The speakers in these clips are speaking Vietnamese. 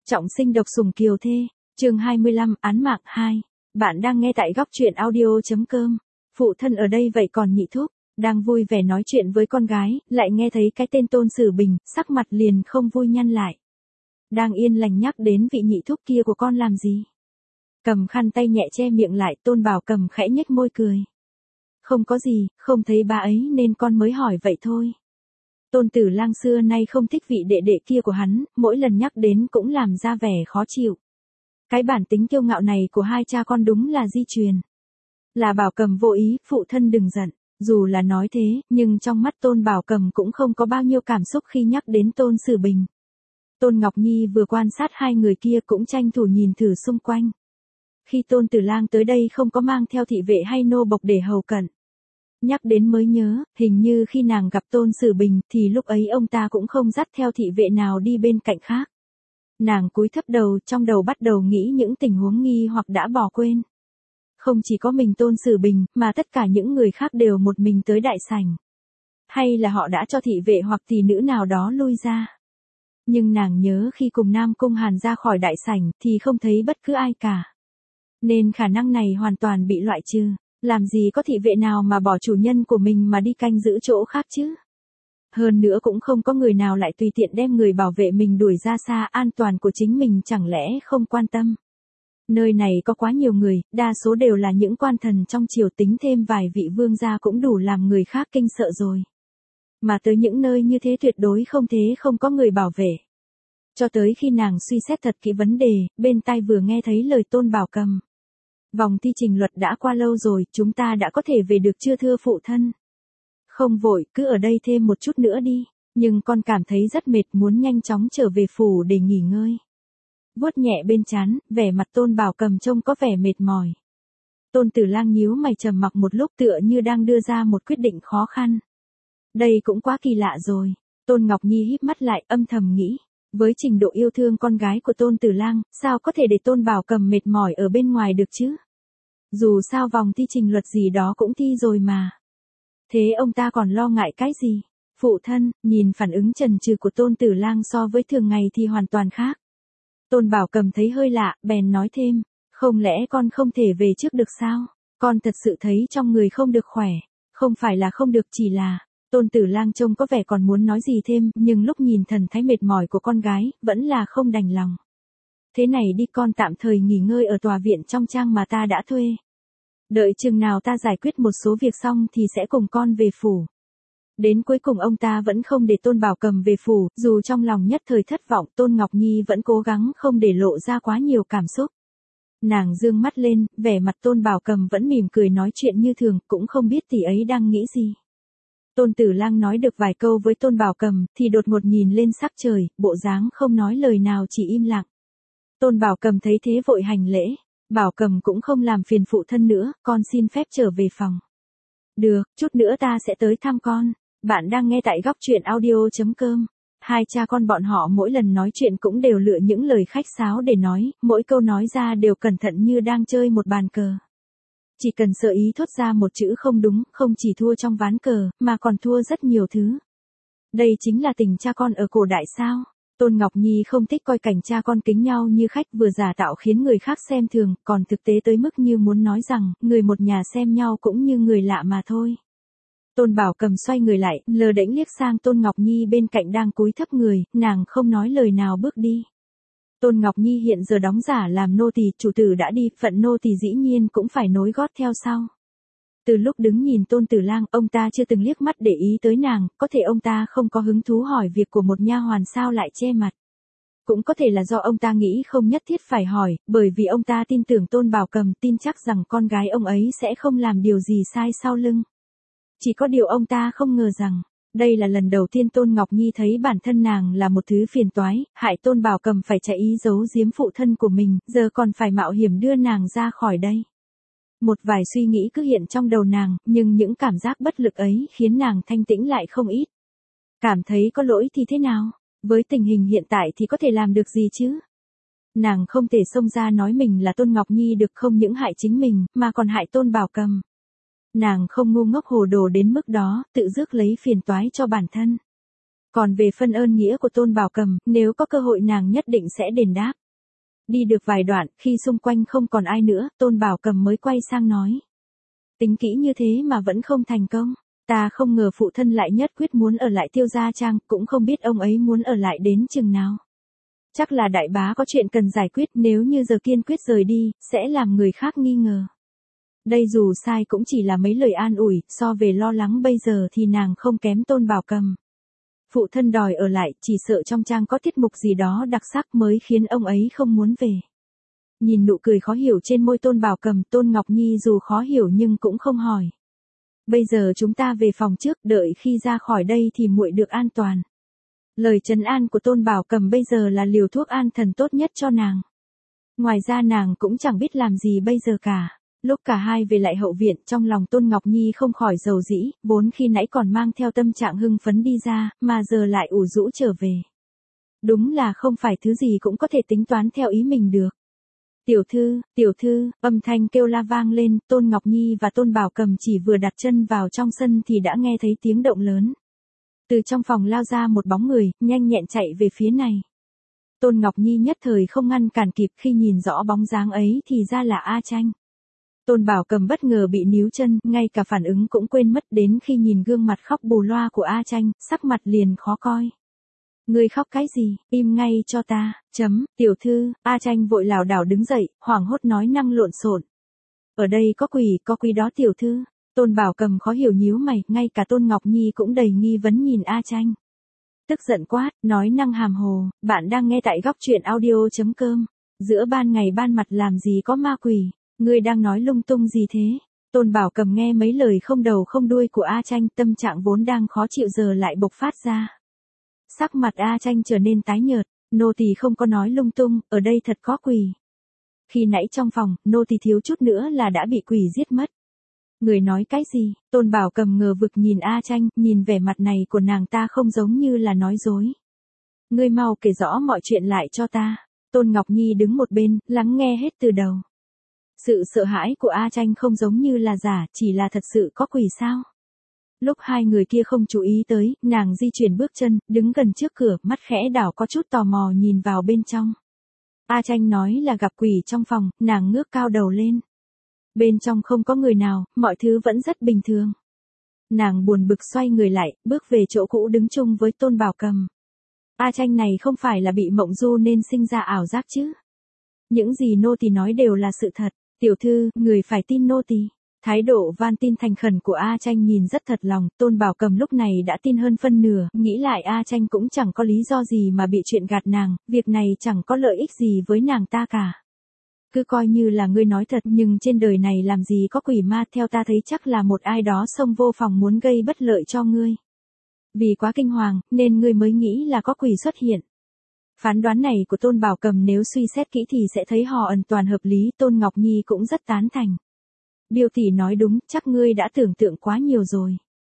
Trọng sinh độc sủng kiều thê, chương 25, án mạng 2. Bạn đang nghe tại góc truyện audio.com. Phụ thân ở đây vậy còn nhị thúc, đang vui vẻ nói chuyện với con gái, lại nghe thấy cái tên Tôn Sử Bình, sắc mặt liền không vui nhăn lại. Đang yên lành nhắc đến vị nhị thúc kia của con làm gì? Cầm khăn tay nhẹ che miệng lại, Tôn Bảo Cầm khẽ nhếch môi cười. Không có gì, không thấy ba ấy nên con mới hỏi vậy thôi. Tôn Tử Lang xưa nay không thích vị đệ đệ kia của hắn, mỗi lần nhắc đến cũng làm ra vẻ khó chịu. Cái bản tính kiêu ngạo này của hai cha con đúng là di truyền. Là Bảo Cầm vô ý, phụ thân đừng giận. Dù là nói thế, nhưng trong mắt Tôn Bảo Cầm cũng không có bao nhiêu cảm xúc khi nhắc đến Tôn Sử Bình. Tôn Ngọc Nhi vừa quan sát hai người kia cũng tranh thủ nhìn thử xung quanh. Khi Tôn Tử Lang tới đây không có mang theo thị vệ hay nô bộc để hầu cận. Nhắc đến mới nhớ, hình như khi nàng gặp Tôn Sử Bình thì lúc ấy ông ta cũng không dắt theo thị vệ nào đi bên cạnh khác. Nàng cúi thấp đầu, trong đầu bắt đầu nghĩ những tình huống nghi hoặc đã bỏ quên. Không chỉ có mình Tôn Sử Bình, mà tất cả những người khác đều một mình tới đại sảnh. Hay là họ đã cho thị vệ hoặc tỷ nữ nào đó lui ra. Nhưng nàng nhớ khi cùng Nam Cung Hàn ra khỏi đại sảnh thì không thấy bất cứ ai cả. Nên khả năng này hoàn toàn bị loại trừ. Làm gì có thị vệ nào mà bỏ chủ nhân của mình mà đi canh giữ chỗ khác chứ? Hơn nữa cũng không có người nào lại tùy tiện đem người bảo vệ mình đuổi ra xa, an toàn của chính mình chẳng lẽ không quan tâm. Nơi này có quá nhiều người, đa số đều là những quan thần trong triều, tính thêm vài vị vương gia cũng đủ làm người khác kinh sợ rồi. Mà tới những nơi như thế tuyệt đối không có người bảo vệ. Cho tới khi nàng suy xét thật kỹ vấn đề, bên tai vừa nghe thấy lời Tôn Bảo Cầm. Vòng thi trình luật đã qua lâu rồi, chúng ta đã có thể về được chưa thưa phụ thân? Không vội, cứ ở đây thêm một chút nữa đi, nhưng con cảm thấy rất mệt, muốn nhanh chóng trở về phủ để nghỉ ngơi. Vuốt nhẹ bên trán, vẻ mặt Tôn Bảo Cầm trông có vẻ mệt mỏi. Tôn Tử Lang nhíu mày trầm mặc một lúc, tựa như đang đưa ra một quyết định khó khăn. Đây cũng quá kỳ lạ rồi. Tôn Ngọc Nhi híp mắt lại, âm thầm nghĩ. Với trình độ yêu thương con gái của Tôn Tử Lang, sao có thể để Tôn Bảo Cầm mệt mỏi ở bên ngoài được chứ? Dù sao vòng thi trình luật gì đó cũng thi rồi mà. Thế ông ta còn lo ngại cái gì? Phụ thân, nhìn phản ứng chần chừ của Tôn Tử Lang so với thường ngày thì hoàn toàn khác. Tôn Bảo Cầm thấy hơi lạ, bèn nói thêm, không lẽ con không thể về trước được sao? Con thật sự thấy trong người không được khỏe. Không phải là không được, chỉ là... Tôn Tử Lang trông có vẻ còn muốn nói gì thêm, nhưng lúc nhìn thần thái mệt mỏi của con gái, vẫn là không đành lòng. Thế này đi, con tạm thời nghỉ ngơi ở tòa viện trong trang mà ta đã thuê. Đợi chừng nào ta giải quyết một số việc xong thì sẽ cùng con về phủ. Đến cuối cùng ông ta vẫn không để Tôn Bảo Cầm về phủ, dù trong lòng nhất thời thất vọng, Tôn Ngọc Nhi vẫn cố gắng không để lộ ra quá nhiều cảm xúc. Nàng dương mắt lên, vẻ mặt Tôn Bảo Cầm vẫn mỉm cười nói chuyện như thường, cũng không biết tỷ ấy đang nghĩ gì. Tôn Tử Lang nói được vài câu với Tôn Bảo Cầm, thì đột ngột nhìn lên sắc trời, bộ dáng không nói lời nào, chỉ im lặng. Tôn Bảo Cầm thấy thế vội hành lễ. Bảo Cầm cũng không làm phiền phụ thân nữa, con xin phép trở về phòng. Được, chút nữa ta sẽ tới thăm con. Bạn đang nghe tại góc truyện audio.com. Hai cha con bọn họ mỗi lần nói chuyện cũng đều lựa những lời khách sáo để nói, mỗi câu nói ra đều cẩn thận như đang chơi một bàn cờ. Chỉ cần sợ ý thốt ra một chữ không đúng, không chỉ thua trong ván cờ, mà còn thua rất nhiều thứ. Đây chính là tình cha con ở cổ đại sao? Tôn Ngọc Nhi không thích coi cảnh cha con kính nhau như khách vừa giả tạo khiến người khác xem thường, còn thực tế tới mức như muốn nói rằng, người một nhà xem nhau cũng như người lạ mà thôi. Tôn Bảo Cầm xoay người lại, lờ đễnh liếc sang Tôn Ngọc Nhi bên cạnh đang cúi thấp người, nàng không nói lời nào bước đi. Tôn Ngọc Nhi hiện giờ đóng giả làm nô tỳ, chủ tử đã đi, phận nô tỳ dĩ nhiên cũng phải nối gót theo sau. Từ lúc đứng nhìn Tôn Tử Lang, ông ta chưa từng liếc mắt để ý tới nàng, có thể ông ta không có hứng thú hỏi việc của một nha hoàn sao lại che mặt. Cũng có thể là do ông ta nghĩ không nhất thiết phải hỏi, bởi vì ông ta tin tưởng Tôn Bảo Cầm, tin chắc rằng con gái ông ấy sẽ không làm điều gì sai sau lưng. Chỉ có điều ông ta không ngờ rằng, đây là lần đầu tiên Tôn Ngọc Nhi thấy bản thân nàng là một thứ phiền toái, hại Tôn Bảo Cầm phải chạy ý giấu giếm phụ thân của mình, giờ còn phải mạo hiểm đưa nàng ra khỏi đây. Một vài suy nghĩ cứ hiện trong đầu nàng, nhưng những cảm giác bất lực ấy khiến nàng thanh tĩnh lại không ít. Cảm thấy có lỗi thì thế nào? Với tình hình hiện tại thì có thể làm được gì chứ? Nàng không thể xông ra nói mình là Tôn Ngọc Nhi được, không những hại chính mình, mà còn hại Tôn Bảo Cầm. Nàng không ngu ngốc hồ đồ đến mức đó, tự rước lấy phiền toái cho bản thân. Còn về phân ơn nghĩa của Tôn Bảo Cầm, nếu có cơ hội nàng nhất định sẽ đền đáp. Đi được vài đoạn, khi xung quanh không còn ai nữa, Tôn Bảo Cầm mới quay sang nói. Tính kỹ như thế mà vẫn không thành công. Ta không ngờ phụ thân lại nhất quyết muốn ở lại Tiêu Gia Trang, cũng không biết ông ấy muốn ở lại đến chừng nào. Chắc là đại bá có chuyện cần giải quyết, nếu như giờ kiên quyết rời đi, sẽ làm người khác nghi ngờ. Đây dù sai cũng chỉ là mấy lời an ủi, so về lo lắng bây giờ thì nàng không kém Tôn Bảo Cầm. Phụ thân đòi ở lại, chỉ sợ trong trang có tiết mục gì đó đặc sắc mới khiến ông ấy không muốn về. Nhìn nụ cười khó hiểu trên môi Tôn Bảo Cầm, Tôn Ngọc Nhi dù khó hiểu nhưng cũng không hỏi. Bây giờ chúng ta về phòng trước, đợi khi ra khỏi đây thì muội được an toàn. Lời trấn an của Tôn Bảo Cầm bây giờ là liều thuốc an thần tốt nhất cho nàng. Ngoài ra nàng cũng chẳng biết làm gì bây giờ cả. Lúc cả hai về lại hậu viện, trong lòng Tôn Ngọc Nhi không khỏi dầu dĩ, vốn khi nãy còn mang theo tâm trạng hưng phấn đi ra, mà giờ lại ủ rũ trở về. Đúng là không phải thứ gì cũng có thể tính toán theo ý mình được. Tiểu thư, âm thanh kêu la vang lên, Tôn Ngọc Nhi và Tôn Bảo Cầm chỉ vừa đặt chân vào trong sân thì đã nghe thấy tiếng động lớn. Từ trong phòng lao ra một bóng người, nhanh nhẹn chạy về phía này. Tôn Ngọc Nhi nhất thời không ngăn cản kịp, khi nhìn rõ bóng dáng ấy thì ra là A Tranh. Tôn Bảo Cầm bất ngờ bị níu chân, ngay cả phản ứng cũng quên mất, đến khi nhìn gương mặt khóc bù loa của A Tranh, sắc mặt liền khó coi. Ngươi khóc cái gì, im ngay cho ta, tiểu thư, A Tranh vội lảo đảo đứng dậy, hoảng hốt nói năng lộn xộn. Ở đây có quỷ đó tiểu thư. Tôn Bảo Cầm khó hiểu nhíu mày, ngay cả Tôn Ngọc Nhi cũng đầy nghi vấn nhìn A Tranh. Tức giận quát, nói năng hàm hồ, bạn đang nghe tại góc truyện audio.com. Giữa ban ngày ban mặt làm gì có ma quỷ, ngươi đang nói lung tung gì thế? Tôn Bảo Cầm nghe mấy lời không đầu không đuôi của A Tranh, tâm trạng vốn đang khó chịu giờ lại bộc phát ra. Sắc mặt A Tranh trở nên tái nhợt, nô tỳ không có nói lung tung, ở đây thật có quỷ. Khi nãy trong phòng, nô tỳ thiếu chút nữa là đã bị quỷ giết mất. Người nói cái gì? Tôn Bảo Cầm ngờ vực nhìn A Tranh, nhìn vẻ mặt này của nàng ta không giống như là nói dối. Ngươi mau kể rõ mọi chuyện lại cho ta. Tôn Ngọc Nhi đứng một bên, lắng nghe hết từ đầu. Sự sợ hãi của A Tranh không giống như là giả, chỉ là thật sự có quỷ sao? Lúc hai người kia không chú ý tới, nàng di chuyển bước chân, đứng gần trước cửa, mắt khẽ đảo có chút tò mò nhìn vào bên trong. A Tranh nói là gặp quỷ trong phòng, nàng ngước cao đầu lên. Bên trong không có người nào, mọi thứ vẫn rất bình thường. Nàng buồn bực xoay người lại, bước về chỗ cũ đứng chung với Tôn Bảo Cầm. A Tranh này không phải là bị mộng du nên sinh ra ảo giác chứ? Những gì nô tỳ nói đều là sự thật, tiểu thư, người phải tin nô tỳ. Thái độ van tin thành khẩn của A Tranh nhìn rất thật lòng, Tôn Bảo Cầm lúc này đã tin hơn phân nửa, nghĩ lại A Tranh cũng chẳng có lý do gì mà bị chuyện gạt nàng, việc này chẳng có lợi ích gì với nàng ta cả. Cứ coi như là ngươi nói thật, nhưng trên đời này làm gì có quỷ ma, theo ta thấy chắc là một ai đó xông vô phòng muốn gây bất lợi cho ngươi. Vì quá kinh hoàng, nên ngươi mới nghĩ là có quỷ xuất hiện. Phán đoán này của Tôn Bảo Cầm nếu suy xét kỹ thì sẽ thấy hoàn toàn hợp lý, Tôn Ngọc Nhi cũng rất tán thành. Điêu tỷ nói đúng, chắc ngươi đã tưởng tượng quá nhiều rồi.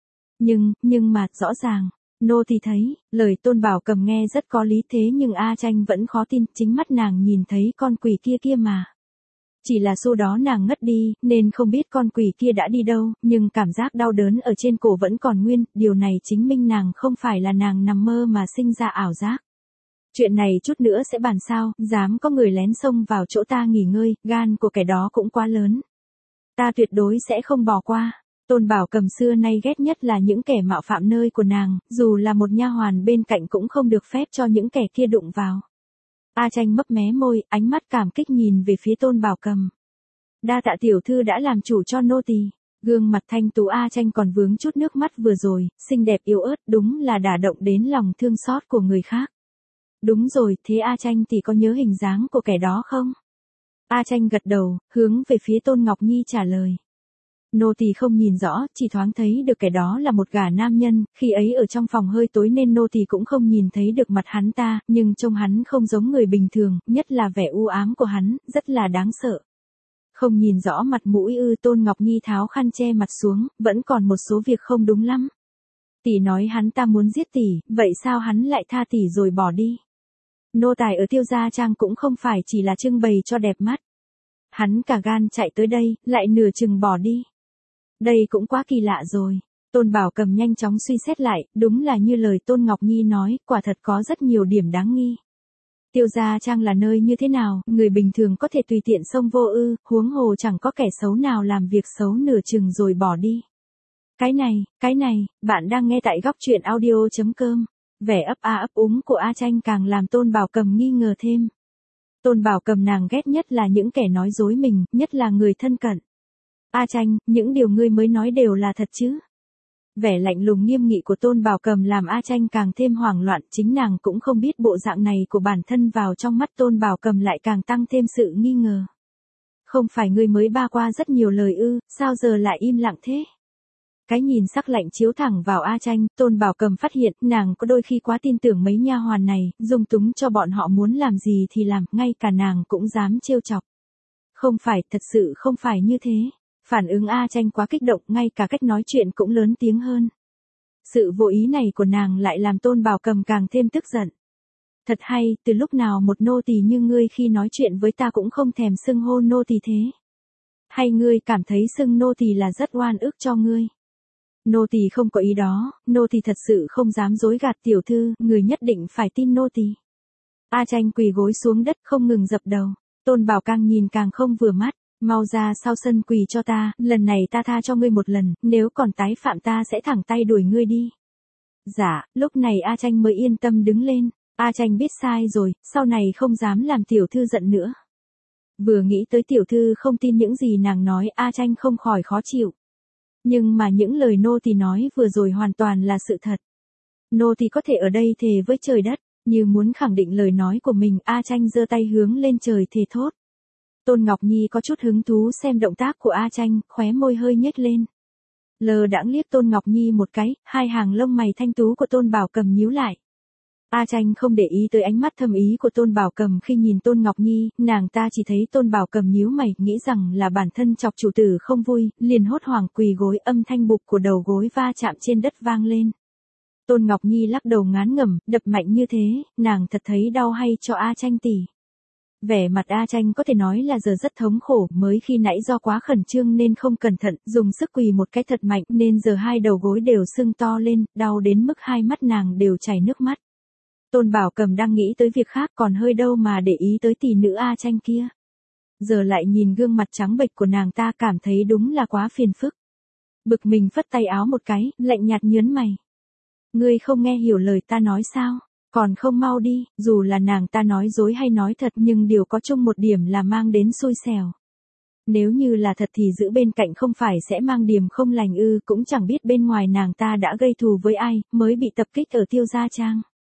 Nhưng mà, rõ ràng, nô thì thấy, lời Tôn Bảo Cầm nghe rất có lý, thế nhưng A Tranh vẫn khó tin, chính mắt nàng nhìn thấy con quỷ kia mà. Chỉ là sau đó nàng ngất đi, nên không biết con quỷ kia đã đi đâu, nhưng cảm giác đau đớn ở trên cổ vẫn còn nguyên, điều này chứng minh nàng không phải là nàng nằm mơ mà sinh ra ảo giác. Chuyện này chút nữa sẽ bàn sao, dám có người lén xông vào chỗ ta nghỉ ngơi, gan của kẻ đó cũng quá lớn. Ta tuyệt đối sẽ không bỏ qua. Tôn Bảo Cầm xưa nay ghét nhất là những kẻ mạo phạm nơi của nàng, dù là một nha hoàn bên cạnh cũng không được phép cho những kẻ kia đụng vào. A Tranh mấp mé môi, ánh mắt cảm kích nhìn về phía Tôn Bảo Cầm. Đa tạ tiểu thư đã làm chủ cho nô tỳ. Gương mặt thanh tú A Tranh còn vướng chút nước mắt vừa rồi, xinh đẹp yếu ớt, đúng là đả động đến lòng thương xót của người khác. Đúng rồi, thế A Tranh thì có nhớ hình dáng của kẻ đó không? A Tranh gật đầu, hướng về phía Tôn Ngọc Nhi trả lời. Nô tỳ không nhìn rõ, chỉ thoáng thấy được kẻ đó là một gã nam nhân, khi ấy ở trong phòng hơi tối nên nô tỳ cũng không nhìn thấy được mặt hắn ta, nhưng trông hắn không giống người bình thường, nhất là vẻ u ám của hắn, rất là đáng sợ. Không nhìn rõ mặt mũi ư? Tôn Ngọc Nhi tháo khăn che mặt xuống, vẫn còn một số việc không đúng lắm. Tỷ nói hắn ta muốn giết tỷ, vậy sao hắn lại tha tỷ rồi bỏ đi? Nô tài ở Tiêu Gia Trang cũng không phải chỉ là trưng bày cho đẹp mắt. Hắn cả gan chạy tới đây, lại nửa chừng bỏ đi. Đây cũng quá kỳ lạ rồi. Tôn Bảo Cầm nhanh chóng suy xét lại, đúng là như lời Tôn Ngọc Nhi nói, quả thật có rất nhiều điểm đáng nghi. Tiêu Gia Trang là nơi như thế nào, người bình thường có thể tùy tiện xông vô ư, huống hồ chẳng có kẻ xấu nào làm việc xấu nửa chừng rồi bỏ đi. Cái này, bạn đang nghe tại góc truyện audio.com. Vẻ ấp a ấp úng của A Tranh càng làm Tôn Bảo Cầm nghi ngờ thêm. Tôn Bảo Cầm nàng ghét nhất là những kẻ nói dối mình, nhất là người thân cận. A Tranh, những điều ngươi mới nói đều là thật chứ? Vẻ lạnh lùng nghiêm nghị của Tôn Bảo Cầm làm A Tranh càng thêm hoảng loạn, chính nàng cũng không biết bộ dạng này của bản thân vào trong mắt Tôn Bảo Cầm lại càng tăng thêm sự nghi ngờ. Không phải ngươi mới ba qua rất nhiều lời ư, sao giờ lại im lặng thế? Cái nhìn sắc lạnh chiếu thẳng vào A Tranh, Tôn Bảo Cầm phát hiện nàng có đôi khi quá tin tưởng mấy nha hoàn này, dung túng cho bọn họ muốn làm gì thì làm, ngay cả nàng cũng dám trêu chọc. Không phải, thật sự không phải như thế. Phản ứng A Tranh quá kích động, ngay cả cách nói chuyện cũng lớn tiếng hơn. Sự vô ý này của nàng lại làm Tôn Bảo Cầm càng thêm tức giận. Thật hay, từ lúc nào một nô tỳ như ngươi khi nói chuyện với ta cũng không thèm xưng hô nô tỳ thế? Hay ngươi cảm thấy xưng nô tỳ là rất oan ức cho ngươi? Nô tỳ không có ý đó, nô tỳ thật sự không dám dối gạt tiểu thư, người nhất định phải tin nô tỳ. A Tranh quỳ gối xuống đất không ngừng dập đầu. Tôn Bảo càng nhìn càng không vừa mắt. Mau ra sau sân quỳ cho ta, lần này ta tha cho ngươi một lần, nếu còn tái phạm ta sẽ thẳng tay đuổi ngươi đi. Dạ, lúc này A Tranh mới yên tâm đứng lên. A Tranh biết sai rồi, sau này không dám làm tiểu thư giận nữa. Vừa nghĩ tới tiểu thư không tin những gì nàng nói, A Tranh không khỏi khó chịu. Nhưng mà những lời nô tỳ nói vừa rồi hoàn toàn là sự thật. Nô tỳ có thể ở đây thề với trời đất, như muốn khẳng định lời nói của mình, A Tranh giơ tay hướng lên trời thề thốt. Tôn Ngọc Nhi có chút hứng thú xem động tác của A Tranh, khóe môi hơi nhếch lên. Lờ đãng liếc Tôn Ngọc Nhi một cái, hai hàng lông mày thanh tú của Tôn Bảo Cầm nhíu lại. A Tranh không để ý tới ánh mắt thâm ý của Tôn Bảo Cầm khi nhìn Tôn Ngọc Nhi, nàng ta chỉ thấy Tôn Bảo Cầm nhíu mày, nghĩ rằng là bản thân chọc chủ tử không vui, liền hốt hoảng quỳ gối, âm thanh bụp của đầu gối va chạm trên đất vang lên. Tôn Ngọc Nhi lắc đầu ngán ngẩm, đập mạnh như thế, nàng thật thấy đau hay cho A Tranh tỷ. Vẻ mặt A Tranh có thể nói là giờ rất thống khổ, mới khi nãy do quá khẩn trương nên không cẩn thận, dùng sức quỳ một cái thật mạnh nên giờ hai đầu gối đều sưng to lên, đau đến mức hai mắt nàng đều chảy nước mắt. Tôn Bảo Cầm đang nghĩ tới việc khác còn hơi đâu mà để ý tới tỷ nữ A Tranh kia. Giờ lại nhìn gương mặt trắng bệch của nàng ta cảm thấy đúng là quá phiền phức. Bực mình phất tay áo một cái, lạnh nhạt nhớn mày. Ngươi không nghe hiểu lời ta nói sao? Còn không mau đi, dù là nàng ta nói dối hay nói thật nhưng điều có chung một điểm là mang đến xui xẻo. Nếu như là thật thì giữ bên cạnh không phải sẽ mang điểm không lành ư, cũng chẳng biết bên ngoài nàng ta đã gây thù với ai, mới bị tập kích ở Tiêu Gia Trang.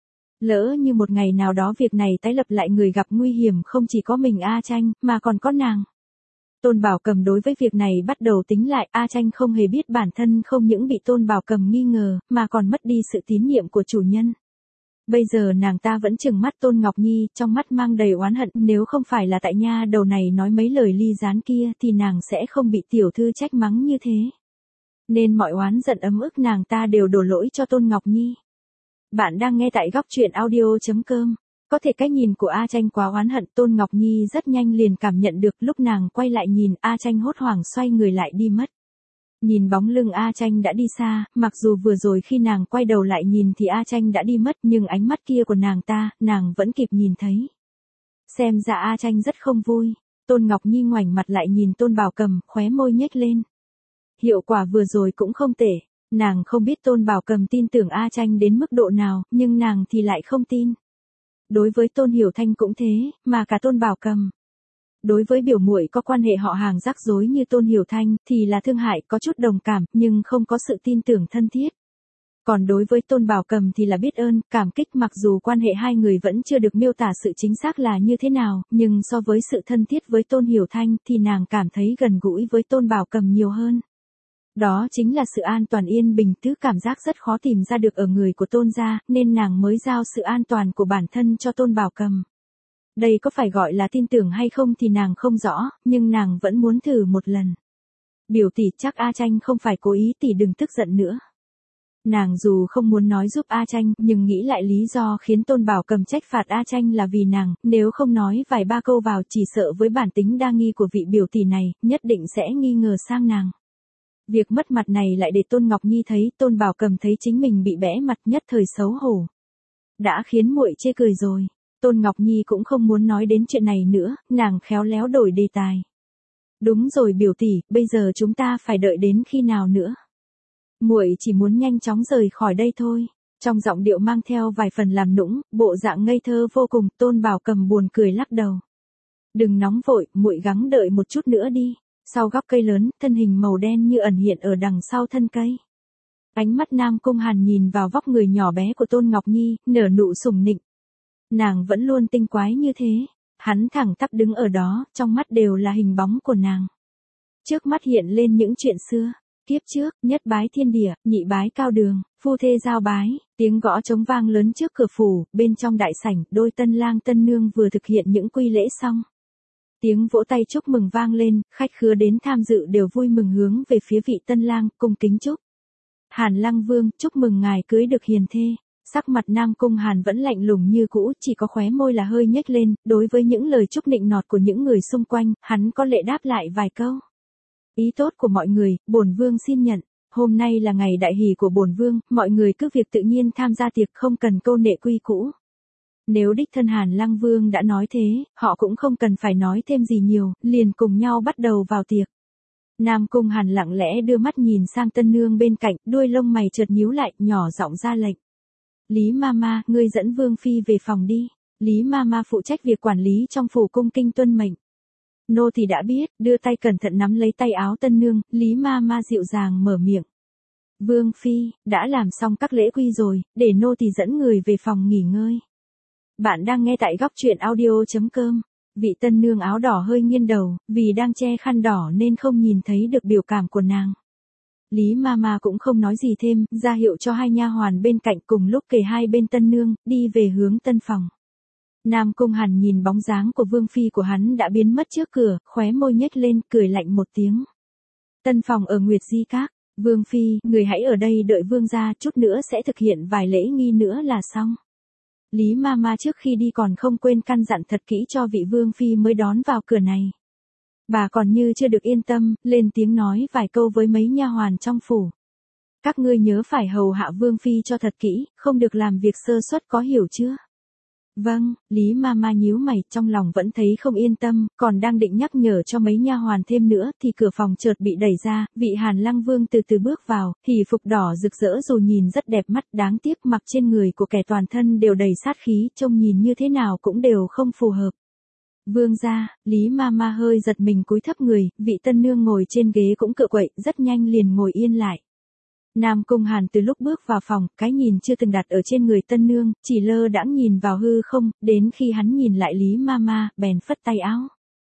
Lỡ như một ngày nào đó việc này tái lập lại, người gặp nguy hiểm không chỉ có mình A Tranh, mà còn có nàng. Tôn Bảo Cầm đối với việc này bắt đầu tính lại, A Tranh không hề biết bản thân không những bị Tôn Bảo Cầm nghi ngờ, mà còn mất đi sự tín nhiệm của chủ nhân. Bây giờ nàng ta vẫn trừng mắt Tôn Ngọc Nhi, trong mắt mang đầy oán hận, nếu không phải là tại nha đầu này nói mấy lời ly gián kia thì nàng sẽ không bị tiểu thư trách mắng như thế. Nên mọi oán giận ấm ức nàng ta đều đổ lỗi cho Tôn Ngọc Nhi. Bạn đang nghe tại góc truyện audio.com. Có thể cái nhìn của A Tranh quá oán hận, Tôn Ngọc Nhi rất nhanh liền cảm nhận được, lúc nàng quay lại nhìn, A Tranh hốt hoảng xoay người lại đi mất. Nhìn bóng lưng A Tranh đã đi xa, mặc dù vừa rồi khi nàng quay đầu lại nhìn thì A Tranh đã đi mất, nhưng ánh mắt kia của nàng ta, nàng vẫn kịp nhìn thấy. Xem ra A Tranh rất không vui. Tôn Ngọc Nhi ngoảnh mặt lại nhìn Tôn Bảo Cầm, khóe môi nhếch lên. Hiệu quả vừa rồi cũng không tệ. Nàng không biết Tôn Bảo Cầm tin tưởng A Tranh đến mức độ nào, nhưng nàng thì lại không tin. Đối với Tôn Hiểu Thanh cũng thế, mà cả Tôn Bảo Cầm. Đối với biểu muội có quan hệ họ hàng rắc rối như Tôn Hiểu Thanh thì là thương hại, có chút đồng cảm, nhưng không có sự tin tưởng thân thiết. Còn đối với Tôn Bảo Cầm thì là biết ơn, cảm kích, mặc dù quan hệ hai người vẫn chưa được miêu tả sự chính xác là như thế nào, nhưng so với sự thân thiết với Tôn Hiểu Thanh thì nàng cảm thấy gần gũi với Tôn Bảo Cầm nhiều hơn. Đó chính là sự an toàn yên bình, thứ cảm giác rất khó tìm ra được ở người của Tôn gia, nên nàng mới giao sự an toàn của bản thân cho Tôn Bảo Cầm. Đây có phải gọi là tin tưởng hay không thì nàng không rõ, nhưng nàng vẫn muốn thử một lần. Biểu tỷ, chắc A Tranh không phải cố ý, tỷ đừng tức giận nữa. Nàng dù không muốn nói giúp A Tranh, nhưng nghĩ lại lý do khiến Tôn Bảo Cầm trách phạt A Tranh là vì nàng, nếu không nói vài ba câu vào chỉ sợ với bản tính đa nghi của vị biểu tỷ này, nhất định sẽ nghi ngờ sang nàng. Việc mất mặt này lại để Tôn Ngọc Nhi thấy, Tôn Bảo Cầm thấy chính mình bị bẽ mặt nhất thời xấu hổ. Đã khiến muội chê cười rồi. Tôn Ngọc Nhi cũng không muốn nói đến chuyện này nữa, nàng khéo léo đổi đề tài. Đúng rồi biểu tỷ, bây giờ chúng ta phải đợi đến khi nào nữa? Muội chỉ muốn nhanh chóng rời khỏi đây thôi. Trong giọng điệu mang theo vài phần làm nũng, bộ dạng ngây thơ vô cùng, Tôn Bảo Cầm buồn cười lắc đầu. Đừng nóng vội, muội gắng đợi một chút nữa đi. Sau góc cây lớn, thân hình màu đen như ẩn hiện ở đằng sau thân cây. Ánh mắt Nam Cung Hàn nhìn vào vóc người nhỏ bé của Tôn Ngọc Nhi, nở nụ sủng nịnh. Nàng vẫn luôn tinh quái như thế. Hắn thẳng tắp đứng ở đó, trong mắt đều là hình bóng của nàng. Trước mắt hiện lên những chuyện xưa. Kiếp trước, nhất bái thiên địa, nhị bái cao đường, phu thê giao bái, tiếng gõ trống vang lớn trước cửa phủ, bên trong đại sảnh, đôi tân lang tân nương vừa thực hiện những quy lễ xong. Tiếng vỗ tay chúc mừng vang lên, khách khứa đến tham dự đều vui mừng hướng về phía vị tân lang, cung kính chúc. Hàn Lăng Vương, chúc mừng ngài cưới được hiền thê. Sắc mặt Nam Cung Hàn vẫn lạnh lùng như cũ, chỉ có khóe môi là hơi nhếch lên, đối với những lời chúc nịnh nọt của những người xung quanh, hắn có lệ đáp lại vài câu. Ý tốt của mọi người, bổn vương xin nhận. Hôm nay là ngày đại hỷ của bổn vương, mọi người cứ việc tự nhiên tham gia tiệc, không cần câu nệ quy cũ. Nếu đích thân Hàn Lăng Vương đã nói thế, họ cũng không cần phải nói thêm gì nhiều, liền cùng nhau bắt đầu vào tiệc. Nam Cung Hàn lặng lẽ đưa mắt nhìn sang tân nương bên cạnh, đuôi lông mày chợt nhíu lại, nhỏ giọng ra lệnh. Lý Mama, ngươi dẫn Vương Phi về phòng đi. Lý Mama phụ trách việc quản lý trong phủ cung kinh tuân mệnh. Nô thì đã biết, đưa tay cẩn thận nắm lấy tay áo tân nương, Lý Mama dịu dàng mở miệng. Vương Phi, đã làm xong các lễ quy rồi, để nô thì dẫn người về phòng nghỉ ngơi. Bạn đang nghe tại góc truyện audio.com. Vị tân nương áo đỏ hơi nghiêng đầu, vì đang che khăn đỏ nên không nhìn thấy được biểu cảm của nàng. Lý Mama cũng không nói gì thêm, ra hiệu cho hai nha hoàn bên cạnh cùng lúc kề hai bên tân nương, đi về hướng tân phòng. Nam Cung Hàn nhìn bóng dáng của Vương Phi của hắn đã biến mất trước cửa, khóe môi nhếch lên, cười lạnh một tiếng. Tân phòng ở Nguyệt Di Các. Vương Phi, người hãy ở đây đợi Vương gia, chút nữa sẽ thực hiện vài lễ nghi nữa là xong. Lý Mama trước khi đi còn không quên căn dặn thật kỹ cho vị Vương Phi mới đón vào cửa này. Bà còn như chưa được yên tâm, lên tiếng nói vài câu với mấy nha hoàn trong phủ. Các ngươi nhớ phải hầu hạ Vương Phi cho thật kỹ, không được làm việc sơ suất, có hiểu chưa? Vâng, Lý Mama nhíu mày, trong lòng vẫn thấy không yên tâm, còn đang định nhắc nhở cho mấy nha hoàn thêm nữa thì cửa phòng chợt bị đẩy ra, vị Hàn Lăng Vương từ từ bước vào, hỉ phục đỏ rực rỡ dù nhìn rất đẹp mắt, đáng tiếc mặc trên người của kẻ toàn thân đều đầy sát khí, trông nhìn như thế nào cũng đều không phù hợp. Vương gia, Lý Mama hơi giật mình cúi thấp người, vị tân nương ngồi trên ghế cũng cựa quậy, rất nhanh liền ngồi yên lại. Nam Cung Hàn từ lúc bước vào phòng, cái nhìn chưa từng đặt ở trên người tân nương, chỉ lơ đãng nhìn vào hư không, đến khi hắn nhìn lại Lý Mama, bèn phất tay áo.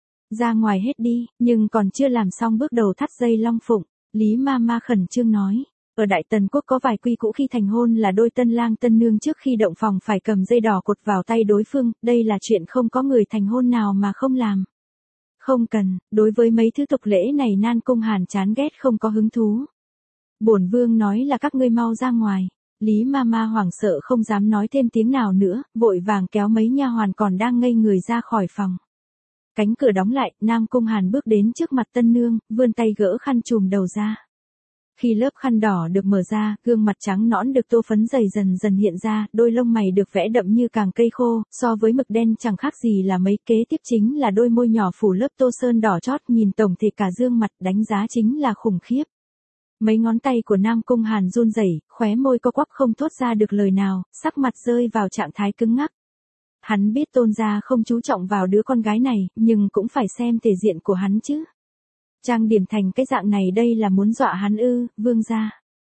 Ra ngoài hết đi, nhưng còn chưa làm xong bước đầu thắt dây long phụng, Lý Mama khẩn trương nói. Ở Đại Tần Quốc có vài quy cũ khi thành hôn là đôi tân lang tân nương trước khi động phòng phải cầm dây đỏ cột vào tay đối phương, đây là chuyện không có người thành hôn nào mà không làm. Không cần, đối với mấy thứ tục lễ này Nam Cung Hàn chán ghét không có hứng thú. Bổn vương nói là các ngươi mau ra ngoài. Lý Mama hoảng sợ không dám nói thêm tiếng nào nữa, vội vàng kéo mấy nha hoàn còn đang ngây người ra khỏi phòng. Cánh cửa đóng lại, Nam Cung Hàn bước đến trước mặt tân nương, vươn tay gỡ khăn trùm đầu ra. Khi lớp khăn đỏ được mở ra, gương mặt trắng nõn được tô phấn dày dần dần hiện ra, đôi lông mày được vẽ đậm như càng cây khô, so với mực đen chẳng khác gì là mấy, kế tiếp chính là đôi môi nhỏ phủ lớp tô sơn đỏ chót, nhìn tổng thể cả dương mặt đánh giá chính là khủng khiếp. Mấy ngón tay của Nam Cung Hàn run rẩy, khóe môi co quắp không thốt ra được lời nào, sắc mặt rơi vào trạng thái cứng ngắc. Hắn biết Tôn gia không chú trọng vào đứa con gái này, nhưng cũng phải xem thể diện của hắn chứ. Trang điểm thành cái dạng này đây là muốn dọa hắn ư, vương gia.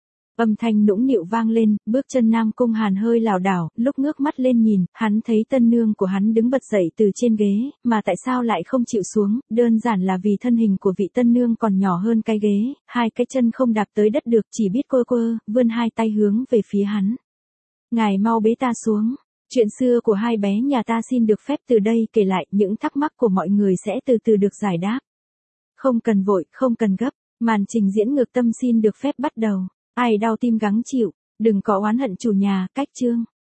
Âm thanh nũng nịu vang lên, bước chân Nam Cung Hàn hơi lảo đảo, lúc ngước mắt lên nhìn, hắn thấy tân nương của hắn đứng bật dậy từ trên ghế, mà tại sao lại không chịu xuống, đơn giản là vì thân hình của vị tân nương còn nhỏ hơn cái ghế, hai cái chân không đạp tới đất được, chỉ biết quơ quơ, vươn hai tay hướng về phía hắn. Ngài mau bế ta xuống. Chuyện xưa của hai bé nhà ta xin được phép từ đây kể lại, những thắc mắc của mọi người sẽ từ từ được giải đáp. Không cần vội, không cần gấp, màn trình diễn ngược tâm xin được phép bắt đầu. Ai đau tim gắng chịu, đừng có oán hận chủ nhà, cách chương.